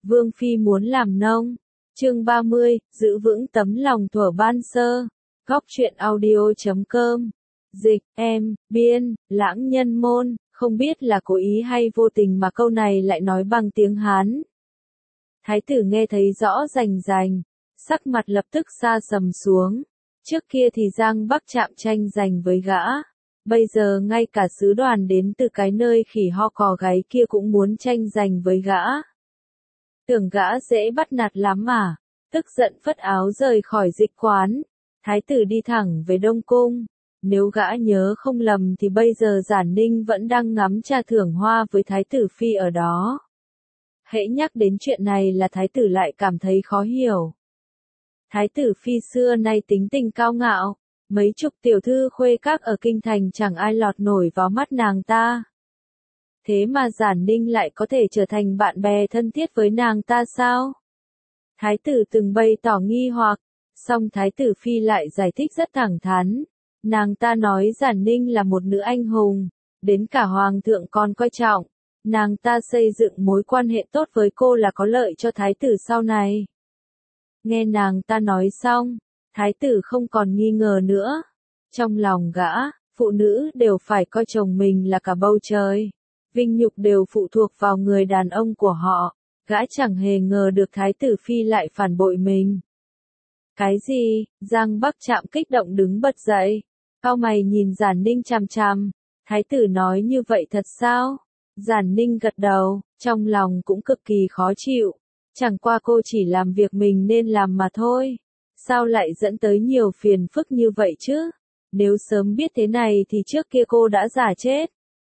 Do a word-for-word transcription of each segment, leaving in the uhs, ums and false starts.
Vương Phi muốn làm nông. Chương ba mươi, giữ vững tấm lòng thuở ban sơ. Góc truyện audio chấm com. Dịch, em, biên, lãng nhân môn, không biết là cố ý hay vô tình mà câu này lại nói bằng tiếng Hán. Thái tử nghe thấy rõ rành rành, sắc mặt lập tức sa sầm xuống. Trước kia thì Giang Bắc Trạm tranh giành với gã. Bây giờ ngay cả sứ đoàn đến từ cái nơi khỉ ho cò gáy kia cũng muốn tranh giành với gã. Tưởng gã dễ bắt nạt lắm mà. Tức giận phất áo rời khỏi dịch quán. Thái tử đi thẳng về Đông Cung. Nếu gã nhớ không lầm thì bây giờ Giản Ninh vẫn đang ngắm trà thưởng hoa với Thái tử Phi ở đó. Hễ nhắc đến chuyện này là Thái tử lại cảm thấy khó hiểu. Thái tử Phi xưa nay tính tình cao ngạo. Mấy chục tiểu thư khuê các ở kinh thành chẳng ai lọt nổi vào mắt nàng ta. Thế mà Giản Ninh lại có thể trở thành bạn bè thân thiết với nàng ta sao? Thái tử từng bày tỏ nghi hoặc, song Thái tử Phi lại giải thích rất thẳng thắn. Nàng ta nói Giản Ninh là một nữ anh hùng, đến cả hoàng thượng còn coi trọng. Nàng ta xây dựng mối quan hệ tốt với cô là có lợi cho thái tử sau này. Nghe nàng ta nói xong, thái tử không còn nghi ngờ nữa. Trong lòng gã, phụ nữ đều phải coi chồng mình là cả bầu trời. Vinh nhục đều phụ thuộc vào người đàn ông của họ. Gã chẳng hề ngờ được thái tử Phi lại phản bội mình. Cái gì? Giang Bắc Trạm kích động đứng bật dậy. Cau mày nhìn Giản Ninh chằm chằm. Thái tử nói như vậy thật sao? Giản Ninh gật đầu, trong lòng cũng cực kỳ khó chịu. Chẳng qua cô chỉ làm việc mình nên làm mà thôi. Sao lại dẫn tới nhiều phiền phức như vậy chứ? Nếu sớm biết thế này thì trước kia cô đã giả chết.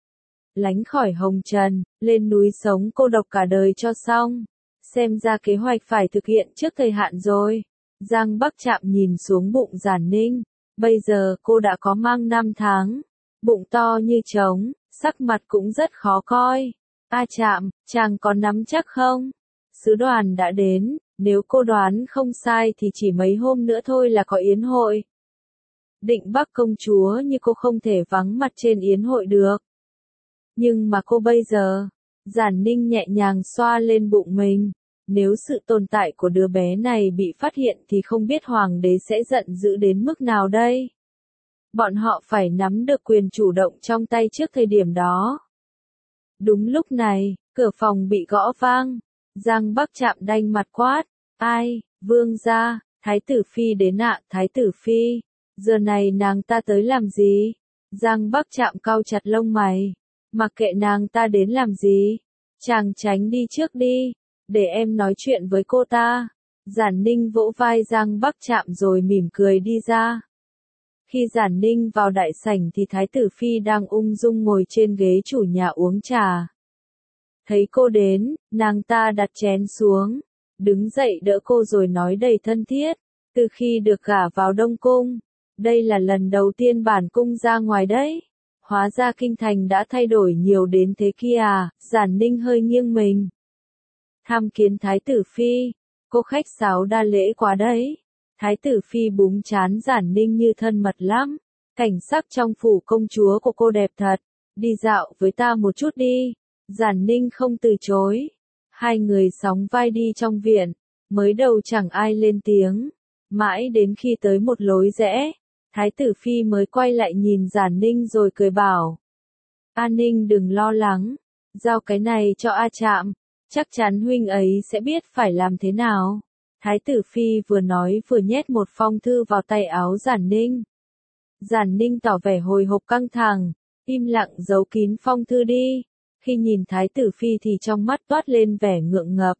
Lánh khỏi hồng trần, lên núi sống cô độc cả đời cho xong. Xem ra kế hoạch phải thực hiện trước thời hạn rồi. Giang Bắc Trạm nhìn xuống bụng Giản Ninh. Bây giờ cô đã có mang năm tháng. Bụng to như trống, sắc mặt cũng rất khó coi. A Trạm, chàng có nắm chắc không? Sứ đoàn đã đến, nếu cô đoán không sai thì chỉ mấy hôm nữa thôi là có yến hội. Định Bắc công chúa như cô không thể vắng mặt trên yến hội được. Nhưng mà cô bây giờ, Giản Ninh nhẹ nhàng xoa lên bụng mình. Nếu sự tồn tại của đứa bé này bị phát hiện thì không biết hoàng đế sẽ giận dữ đến mức nào đây. Bọn họ phải nắm được quyền chủ động trong tay trước thời điểm đó. Đúng lúc này, cửa phòng bị gõ vang. Giang Bắc Trạm đanh mặt quát. Ai, vương gia, thái tử Phi đến ạ, thái tử Phi. Giờ này nàng ta tới làm gì? Giang Bắc Trạm cau chặt lông mày. Mặc kệ nàng ta đến làm gì? Chàng tránh đi trước đi, để em nói chuyện với cô ta. Giản Ninh vỗ vai Giang Bắc Trạm rồi mỉm cười đi ra. Khi Giản Ninh vào đại sảnh thì thái tử Phi đang ung dung ngồi trên ghế chủ nhà uống trà. Thấy cô đến, nàng ta đặt chén xuống, đứng dậy đỡ cô rồi nói đầy thân thiết. Từ khi được gả vào Đông Cung, đây là lần đầu tiên bản cung ra ngoài đấy. Hóa ra kinh thành đã thay đổi nhiều đến thế kia à? Giản Ninh hơi nghiêng mình. Tham kiến thái tử Phi, cô khách sáo đa lễ quá đấy. Thái tử Phi búng trán Giản Ninh như thân mật lắm. Cảnh sắc trong phủ công chúa của cô đẹp thật. Đi dạo với ta một chút đi. Giản Ninh không từ chối. Hai người sóng vai đi trong viện. Mới đầu chẳng ai lên tiếng. Mãi đến khi tới một lối rẽ, thái tử Phi mới quay lại nhìn Giản Ninh rồi cười bảo. A Ninh đừng lo lắng. Giao cái này cho A Trạm. Chắc chắn huynh ấy sẽ biết phải làm thế nào. Thái tử Phi vừa nói vừa nhét một phong thư vào tay áo Giản Ninh. Giản Ninh tỏ vẻ hồi hộp căng thẳng, im lặng giấu kín phong thư đi. Khi nhìn thái tử Phi thì trong mắt toát lên vẻ ngượng ngập.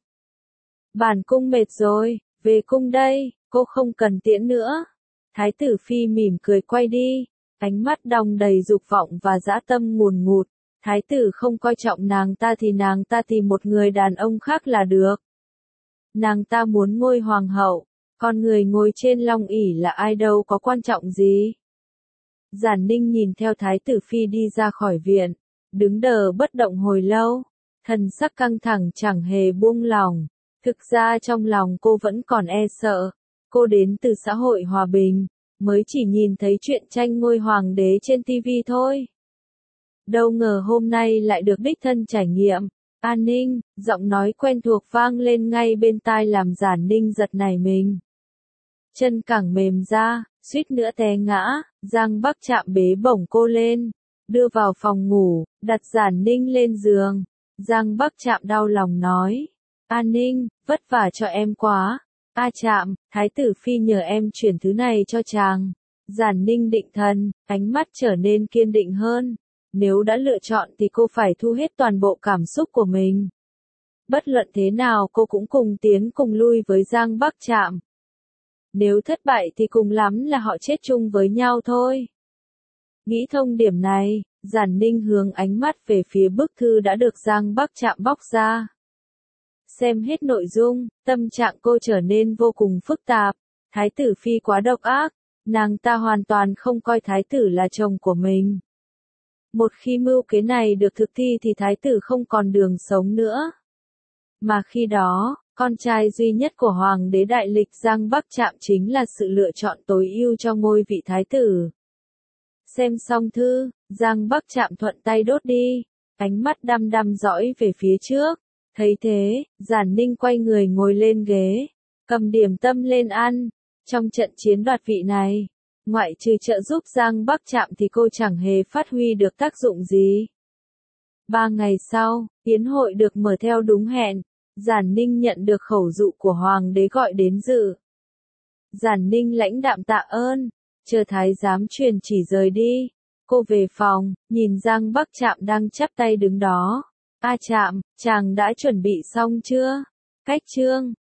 Bản cung mệt rồi, về cung đây, cô không cần tiễn nữa. Thái tử Phi mỉm cười quay đi, ánh mắt đong đầy dục vọng và dã tâm ngùn ngụt. Thái tử không coi trọng nàng ta thì nàng ta tìm một người đàn ông khác là được. Nàng ta muốn ngôi hoàng hậu, con người ngồi trên long ỷ là ai đâu có quan trọng gì. Giản Ninh nhìn theo thái tử Phi đi ra khỏi viện, đứng đờ bất động hồi lâu, thần sắc căng thẳng chẳng hề buông lòng. Thực ra trong lòng cô vẫn còn e sợ, cô đến từ xã hội hòa bình, mới chỉ nhìn thấy chuyện tranh ngôi hoàng đế trên ti vi thôi. Đâu ngờ hôm nay lại được đích thân trải nghiệm. An Ninh, giọng nói quen thuộc vang lên ngay bên tai làm Giản Ninh giật nảy mình. Chân cẳng mềm ra, suýt nữa té ngã, Giang Bắc Trạm bế bổng cô lên, đưa vào phòng ngủ, đặt Giản Ninh lên giường. Giang Bắc Trạm đau lòng nói, An Ninh, vất vả cho em quá. A Trạm, Thái tử Phi nhờ em chuyển thứ này cho chàng. Giản Ninh định thần, ánh mắt trở nên kiên định hơn. Nếu đã lựa chọn thì cô phải thu hết toàn bộ cảm xúc của mình. Bất luận thế nào cô cũng cùng tiến cùng lui với Giang Bắc Trạm. Nếu thất bại thì cùng lắm là họ chết chung với nhau thôi. Nghĩ thông điểm này, Giản Ninh hướng ánh mắt về phía bức thư đã được Giang Bắc Trạm bóc ra. Xem hết nội dung, tâm trạng cô trở nên vô cùng phức tạp. Thái tử Phi quá độc ác, nàng ta hoàn toàn không coi thái tử là chồng của mình. Một khi mưu kế này được thực thi thì thái tử không còn đường sống nữa. Mà khi đó, con trai duy nhất của Hoàng đế đại lịch Giang Bắc Trạm chính là sự lựa chọn tối ưu cho ngôi vị thái tử. Xem xong thư, Giang Bắc Trạm thuận tay đốt đi, ánh mắt đăm đăm dõi về phía trước. Thấy thế, Giản Ninh quay người ngồi lên ghế, cầm điểm tâm lên ăn. Trong trận chiến đoạt vị này, ngoại trừ trợ giúp Giang Bắc Trạm thì cô chẳng hề phát huy được tác dụng gì. Ba ngày sau, yến hội được mở theo đúng hẹn. Giản Ninh nhận được khẩu dụ của Hoàng đế gọi đến dự. Giản Ninh lãnh đạm tạ ơn, chờ thái giám truyền chỉ rời đi. Cô về phòng, nhìn Giang Bắc Trạm đang chắp tay đứng đó. A Trạm, chàng đã chuẩn bị xong chưa? Cách chương